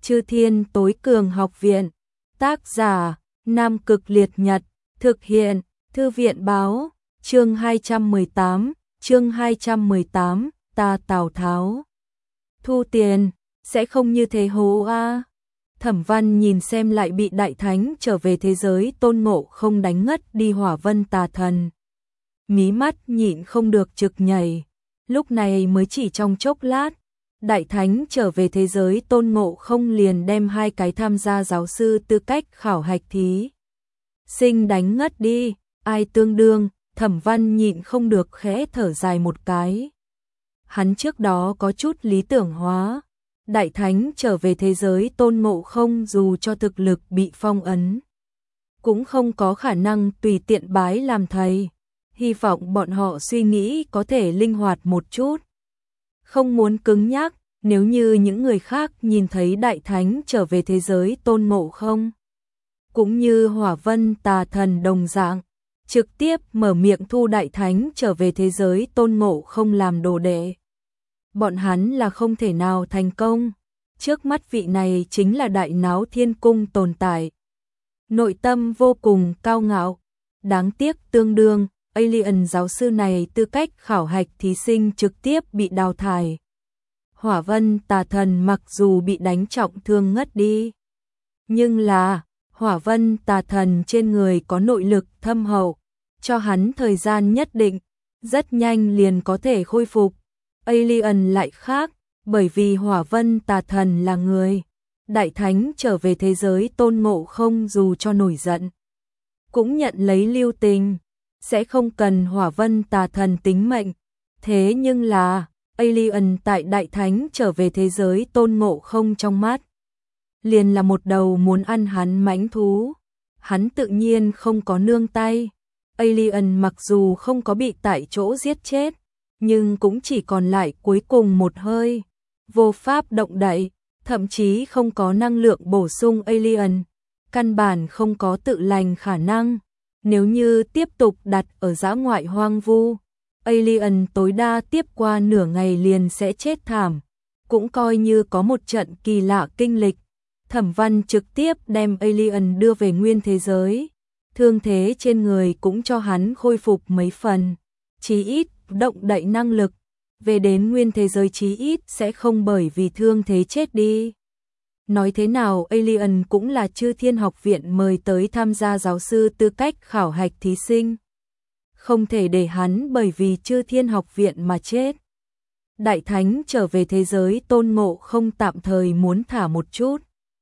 Chư Thiên Tối Cường Học Viện. Tác giả: Nam Cực Liệt Nhật. Thực hiện: Thư viện Báo. Chương 218, ta Tào Tháo. Thu tiền, sẽ không như thế hố a. Thẩm Văn nhìn xem lại bị Đại Thánh trở về thế giới Tôn Ngộ Không đánh ngất đi Hỏa Vân Tà Thần. Mí mắt nhịn không được trực nhảy, lúc này mới chỉ trong chốc lát, Đại Thánh trở về thế giới Tôn Ngộ Không liền đem hai cái tham gia giáo sư tư cách khảo hạch thí sinh đánh ngất đi, ai tương đương. Thẩm Văn nhịn không được khẽ thở dài một cái. Hắn trước đó có chút lý tưởng hóa, Đại Thánh trở về thế giới Tôn Ngộ Không dù cho thực lực bị phong ấn, cũng không có khả năng tùy tiện bái làm thầy. Hy vọng bọn họ suy nghĩ có thể linh hoạt một chút, không muốn cứng nhắc. Nếu như những người khác nhìn thấy Đại Thánh trở về thế giới Tôn Ngộ Không, cũng như Hỏa Vân Tà Thần đồng dạng, trực tiếp mở miệng thu Đại Thánh trở về thế giới Tôn Ngộ Không làm đồ đệ, bọn hắn là không thể nào thành công. Trước mắt vị này chính là Đại Náo Thiên Cung tồn tại, nội tâm vô cùng cao ngạo. Đáng tiếc tương đương, Alien giáo sư này tư cách khảo hạch thí sinh trực tiếp bị đào thải. Hỏa Vân Tà Thần mặc dù bị đánh trọng thương ngất đi, nhưng là Hỏa Vân Tà Thần trên người có nội lực thâm hậu, cho hắn thời gian nhất định, rất nhanh liền có thể khôi phục. Alien lại khác, bởi vì Hỏa Vân Tà Thần là người, Đại Thánh trở về thế giới Tôn Ngộ Không dù cho nổi giận, cũng nhận lấy lưu tình, sẽ không cần Hỏa Vân Tà Thần tính mệnh. Thế nhưng là Alien tại Đại Thánh trở về thế giới Tôn Ngộ Không trong mắt, liền là một đầu muốn ăn hắn mãnh thú. Hắn tự nhiên không có nương tay. Alien mặc dù không có bị tại chỗ giết chết, nhưng cũng chỉ còn lại cuối cùng một hơi, vô pháp động đậy, thậm chí không có năng lượng bổ sung. Alien căn bản không có tự lành khả năng. Nếu như tiếp tục đặt ở dã ngoại hoang vu, Alien tối đa tiếp qua nửa ngày liền sẽ chết thảm, cũng coi như có một trận kỳ lạ kinh lịch. Thẩm Văn trực tiếp đem Alien đưa về nguyên thế giới, thương thế trên người cũng cho hắn khôi phục mấy phần, chí ít động đậy năng lực, về đến nguyên thế giới chí ít sẽ không bởi vì thương thế chết đi. Nói thế nào Alien cũng là Chư Thiên Học Viện mời tới tham gia giáo sư tư cách khảo hạch thí sinh, không thể để hắn bởi vì Chư Thiên Học Viện mà chết. Đại Thánh trở về thế giới Tôn Ngộ Không tạm thời muốn thả một chút.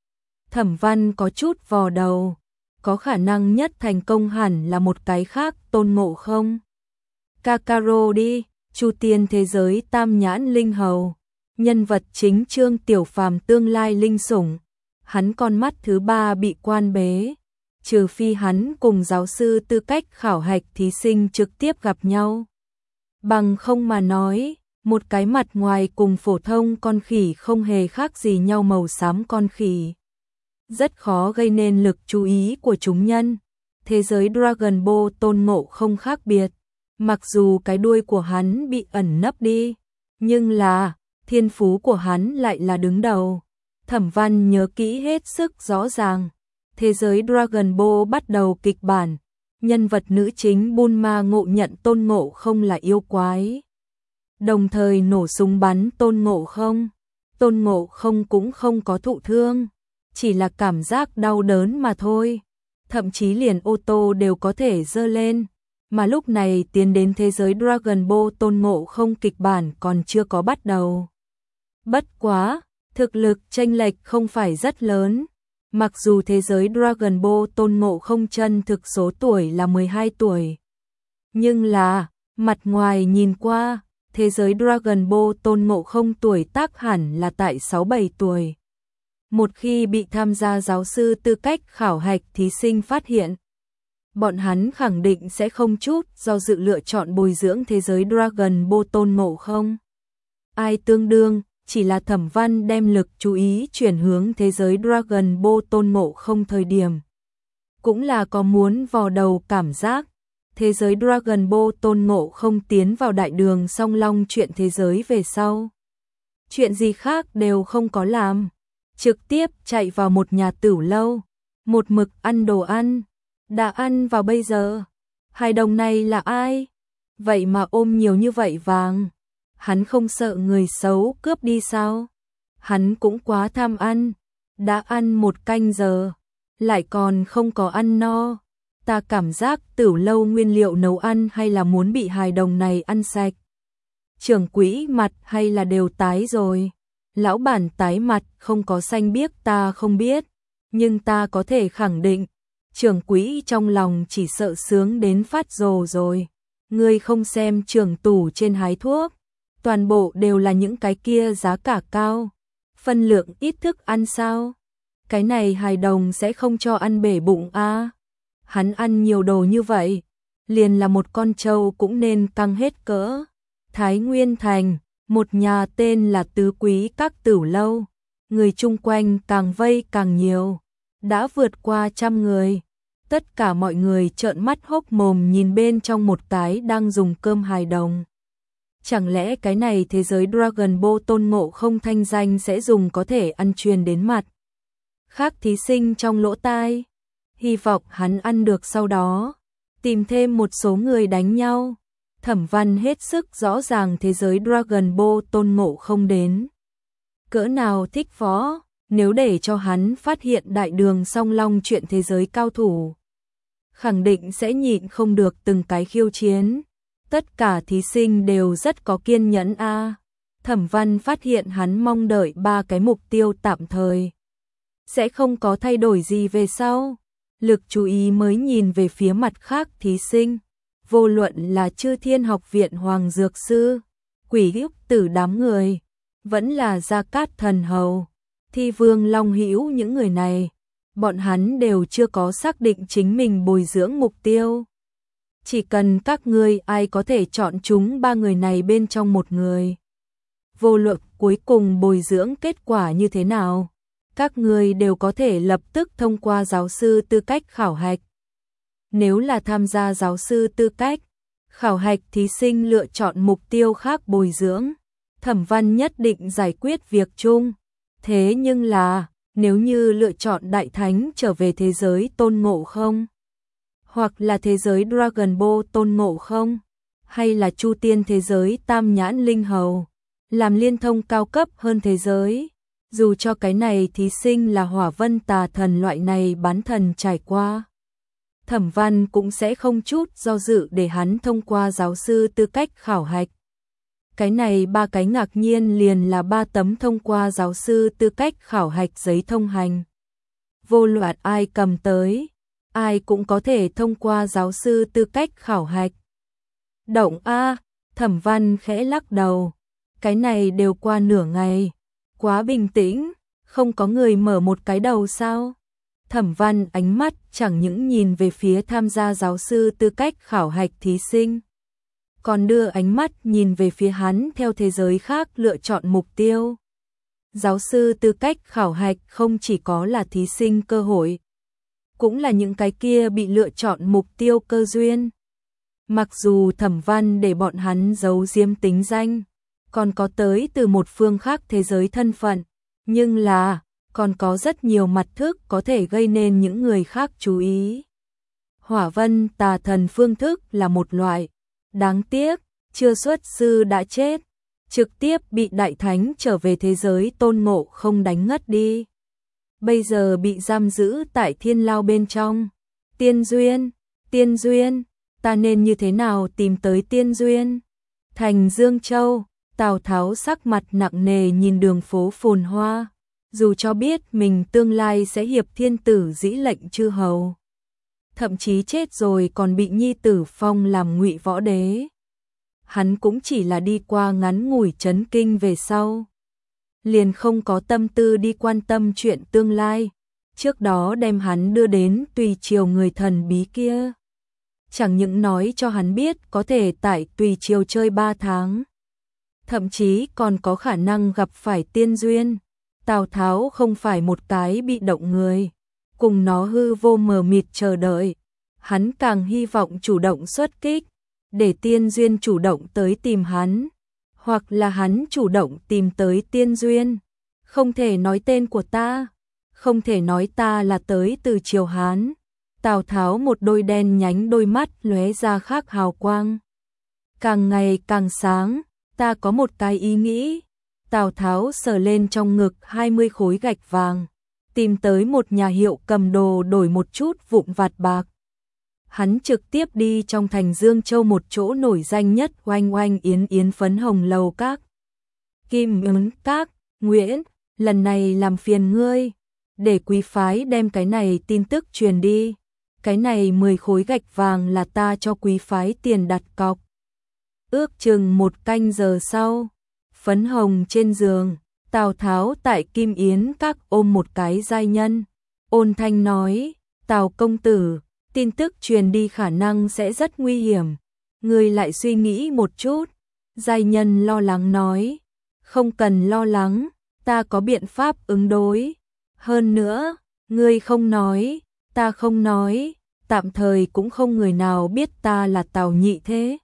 Thẩm Văn có chút vò đầu, có khả năng nhất thành công hẳn là một cái khác Tôn Ngộ Không. Kakarot đi, Chu Tiên thế giới Tam Nhãn Linh Hầu, nhân vật chính Trương Tiểu Phàm tương lai linh sủng, hắn con mắt thứ ba bị quan bế, trừ phi hắn cùng giáo sư tư cách khảo hạch thí sinh trực tiếp gặp nhau. Bằng không mà nói, một cái mặt ngoài cùng phổ thông con khỉ không hề khác gì nhau màu xám con khỉ, rất khó gây nên lực chú ý của chúng nhân. Thế giới Dragon Ball Tôn Ngộ Không khác biệt, mặc dù cái đuôi của hắn bị ẩn nấp đi, nhưng là thiên phú của hắn lại là đứng đầu. Thẩm Văn nhớ kỹ hết sức rõ ràng. Thế giới Dragon Ball bắt đầu kịch bản, nhân vật nữ chính Bulma ngộ nhận Tôn Ngộ Không là yêu quái, đồng thời nổ súng bắn Tôn Ngộ Không. Tôn Ngộ Không cũng không có thụ thương, chỉ là cảm giác đau đớn mà thôi, thậm chí liền ô tô đều có thể giơ lên. Mà lúc này tiến đến thế giới Dragon Ball Tôn Ngộ Không kịch bản còn chưa có bắt đầu. Bất quá, thực lực chênh lệch không phải rất lớn. Mặc dù thế giới Dragon Ball Tôn Ngộ Không chân thực số tuổi là 12 tuổi, nhưng là, mặt ngoài nhìn qua, thế giới Dragon Ball Tôn Ngộ Không tuổi tác hẳn là tại 6-7 tuổi. Một khi bị tham gia giáo sư tư cách khảo hạch thí sinh phát hiện, bọn hắn khẳng định sẽ không chút do dự lựa chọn bồi dưỡng thế giới Dragon Ball Tôn Ngộ Không. Ai tương đương, chỉ là Thẩm Văn đem lực chú ý chuyển hướng thế giới Dragon Ball Tôn Ngộ Không thời điểm, cũng là có muốn vò đầu cảm giác. Thế giới Dragon Ball Tôn Ngộ Không tiến vào đại đường song long chuyện thế giới về sau, chuyện gì khác đều không có làm, trực tiếp chạy vào một nhà tửu lâu, một mực ăn đồ ăn, đã ăn vào bây giờ. Hài đồng này là ai? Vậy mà ôm nhiều như vậy vàng, hắn không sợ người xấu cướp đi sao? Hắn cũng quá tham ăn, đã ăn 1 canh giờ, lại còn không có ăn no. Ta cảm giác tửu lâu nguyên liệu nấu ăn hay là muốn bị hài đồng này ăn sạch. Trưởng quỹ mặt hay là đều tái rồi. Lão bản tái mặt không có xanh biếc ta không biết, nhưng ta có thể khẳng định, trưởng quỹ trong lòng chỉ sợ sướng đến phát rồ rồi. Ngươi không xem trưởng tủ trên hái thuốc, toàn bộ đều là những cái kia giá cả cao, phân lượng ít thức ăn sao? Cái này hài đồng sẽ không cho ăn bể bụng à? Hắn ăn nhiều đồ như vậy, liền là một con trâu cũng nên căng hết cỡ. Thái Nguyên Thành, một nhà tên là Tứ Quý Các Tửu Lâu, người chung quanh càng vây càng nhiều, đã vượt qua 100 người. Tất cả mọi người trợn mắt hốc mồm nhìn bên trong một cái đang dùng cơm hài đồng. Chẳng lẽ cái này thế giới Dragon Ball Tôn Ngộ Không thanh danh sẽ dùng có thể ăn truyền đến mặt khác thí sinh trong lỗ tai? Hy vọng hắn ăn được sau đó tìm thêm một số người đánh nhau. Thẩm Văn hết sức rõ ràng thế giới Dragon Ball Tôn Ngộ Không đến cỡ nào thích võ, nếu để cho hắn phát hiện đại đường song long chuyện thế giới cao thủ, khẳng định sẽ nhịn không được từng cái khiêu chiến. Tất cả thí sinh đều rất có kiên nhẫn a. Thẩm Văn phát hiện hắn mong đợi 3 cái mục tiêu tạm thời sẽ không có thay đổi gì về sau, lực chú ý mới nhìn về phía mặt khác thí sinh. Vô luận là Chư Thiên Học viện Hoàng Dược Sư, Quỷ Hữu Tử đám người, vẫn là Gia Cát Thần Hầu, Thi Vương Long Hữu, những người này, bọn hắn đều chưa có xác định chính mình bồi dưỡng mục tiêu. Chỉ cần các ngươi ai có thể chọn chúng 3 người này bên trong một người, vô luận cuối cùng bồi dưỡng kết quả như thế nào, các ngươi đều có thể lập tức thông qua giáo sư tư cách khảo hạch. Nếu là tham gia giáo sư tư cách khảo hạch, thí sinh lựa chọn mục tiêu khác bồi dưỡng, Thẩm Văn nhất định giải quyết việc chung. Thế nhưng là, nếu như lựa chọn Đại Thánh trở về thế giới Tôn Ngộ Không, hoặc là thế giới Dragon Ball Tôn Ngộ Không, hay là Chu Tiên thế giới Tam Nhãn Linh Hầu, làm liên thông cao cấp hơn thế giới, dù cho cái này thí sinh là Hỏa Vân Tà Thần loại này bán thần trải qua, Thẩm Văn cũng sẽ không chút do dự để hắn thông qua giáo sư tư cách khảo hạch. Cái này 3 cái ngạc nhiên liền là 3 tấm thông qua giáo sư tư cách khảo hạch giấy thông hành. Vô luận ai cầm tới, ai cũng có thể thông qua giáo sư tư cách khảo hạch. Động a, Thẩm Văn khẽ lắc đầu. Cái này đều qua nửa ngày, quá bình tĩnh, không có người mở một cái đầu sao? Thẩm Văn ánh mắt chẳng những nhìn về phía tham gia giáo sư tư cách khảo hạch thí sinh, còn đưa ánh mắt nhìn về phía hắn theo thế giới khác lựa chọn mục tiêu. Giáo sư tư cách khảo hạch không chỉ có là thí sinh cơ hội, cũng là những cái kia bị lựa chọn mục tiêu cơ duyên. Mặc dù Thẩm Văn để bọn hắn giấu giếm tính danh, còn có tới từ một phương khác thế giới thân phận, nhưng là còn có rất nhiều mặt thức có thể gây nên những người khác chú ý. Hỏa Vân Tà Thần phương thức là một loại, đáng tiếc, chưa xuất sư đã chết, trực tiếp bị Đại Thánh trở về thế giới Tôn Ngộ Không đánh ngất đi. Bây giờ bị giam giữ tại Thiên Lao bên trong. Tiên duyên, ta nên như thế nào tìm tới tiên duyên? Thành Dương Châu, Tào Tháo sắc mặt nặng nề nhìn đường phố phồn hoa, dù cho biết mình tương lai sẽ hiệp thiên tử dĩ lệnh chư hầu, thậm chí chết rồi còn bị nhi tử phong làm ngụy võ đế. Hắn cũng chỉ là đi qua ngắn ngủi chấn kinh về sau, liền không có tâm tư đi quan tâm chuyện tương lai. Trước đó đem hắn đưa đến Tùy Triều người thần bí kia, chẳng những nói cho hắn biết có thể tại Tùy Triều chơi 3 tháng, thậm chí còn có khả năng gặp phải tiên duyên. Tào Tháo không phải một cái bị động người, cùng nó hư vô mờ mịt chờ đợi, hắn càng hy vọng chủ động xuất kích, để tiên duyên chủ động tới tìm hắn, hoặc là hắn chủ động tìm tới tiên duyên. Không thể nói tên của ta, không thể nói ta là tới từ triều Hán. Tào Tháo một đôi đen nhánh đôi mắt lóe ra khác hào quang. Càng ngày càng sáng, ta có một cái ý nghĩ. Tào Tháo sờ lên trong ngực 20 khối gạch vàng, tìm tới một nhà hiệu cầm đồ đổi một chút vụn vặt bạc. Hắn trực tiếp đi trong thành Dương Châu một chỗ nổi danh nhất Oanh Oanh Yến Yến Phấn Hồng Lầu Các. Kim Ứng Các, Nguyễn, lần này làm phiền ngươi, để quý phái đem cái này tin tức truyền đi. Cái này 10 khối gạch vàng là ta cho quý phái tiền đặt cọc. Ước chừng 1 canh giờ sau, Phấn Hồng trên giường, Tào Tháo tại Kim Yến Các ôm một cái giai nhân. Ôn thanh nói, Tào công tử, tin tức truyền đi khả năng sẽ rất nguy hiểm. Ngươi lại suy nghĩ một chút. Giai nhân lo lắng nói, không cần lo lắng, ta có biện pháp ứng đối. Hơn nữa, ngươi không nói, ta không nói, tạm thời cũng không người nào biết ta là Tào Nhị Thế.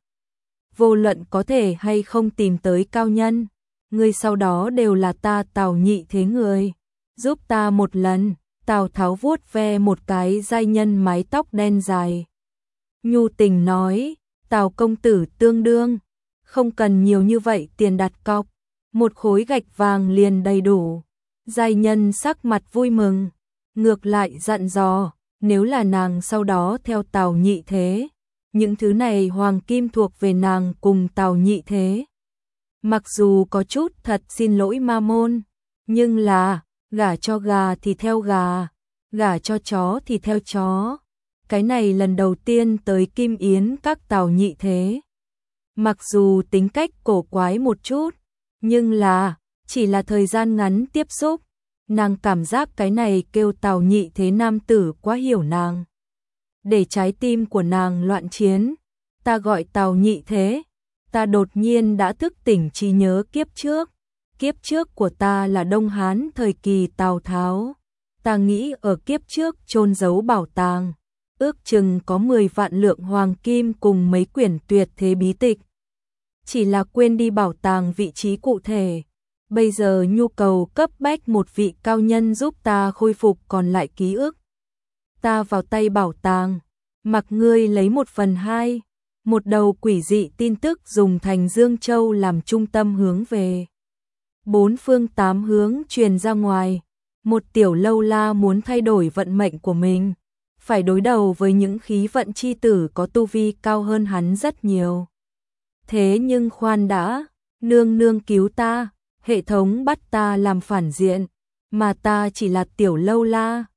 Vô luận có thể hay không tìm tới cao nhân, ngươi sau đó đều là ta Tào Nhị Thế người. Giúp ta một lần. Tào Tháo vuốt ve một cái giai nhân mái tóc đen dài. Nhu tình nói, Tào công tử tương đương, không cần nhiều như vậy tiền đặt cọc, 1 khối gạch vàng liền đầy đủ. Giai nhân sắc mặt vui mừng, ngược lại dặn dò, nếu là nàng sau đó theo Tào Nhị Thế, những thứ này hoàng kim thuộc về nàng cùng Tào Nhị Thế. Mặc dù có chút thật xin lỗi ma môn, nhưng là gả cho gà thì theo gà, gả cho chó thì theo chó. Cái này lần đầu tiên tới Kim Yến Các Tào Nhị Thế. Mặc dù tính cách cổ quái một chút, nhưng là chỉ là thời gian ngắn tiếp xúc, nàng cảm giác cái này kêu Tào Nhị Thế nam tử quá hiểu nàng. Để trái tim của nàng loạn chiến, ta gọi Tào Nhị Thế, ta đột nhiên đã thức tỉnh trí nhớ kiếp trước. Kiếp trước của ta là Đông Hán thời kỳ Tào Tháo. Ta nghĩ ở kiếp trước chôn giấu bảo tàng, ước chừng có 10 vạn lượng hoàng kim cùng mấy quyển tuyệt thế bí tịch. Chỉ là quên đi bảo tàng vị trí cụ thể. Bây giờ nhu cầu cấp bách một vị cao nhân giúp ta khôi phục còn lại ký ức. Ta vào tay bảo tàng, mặc ngươi lấy 1/2, một đầu quỷ dị tin tức dùng thành Dương Châu làm trung tâm hướng về 4 phương 8 hướng truyền ra ngoài. Một tiểu lâu la muốn thay đổi vận mệnh của mình, phải đối đầu với những khí vận chi tử có tu vi cao hơn hắn rất nhiều. Thế nhưng khoan đã, nương nương cứu ta, hệ thống bắt ta làm phản diện, mà ta chỉ là tiểu lâu la,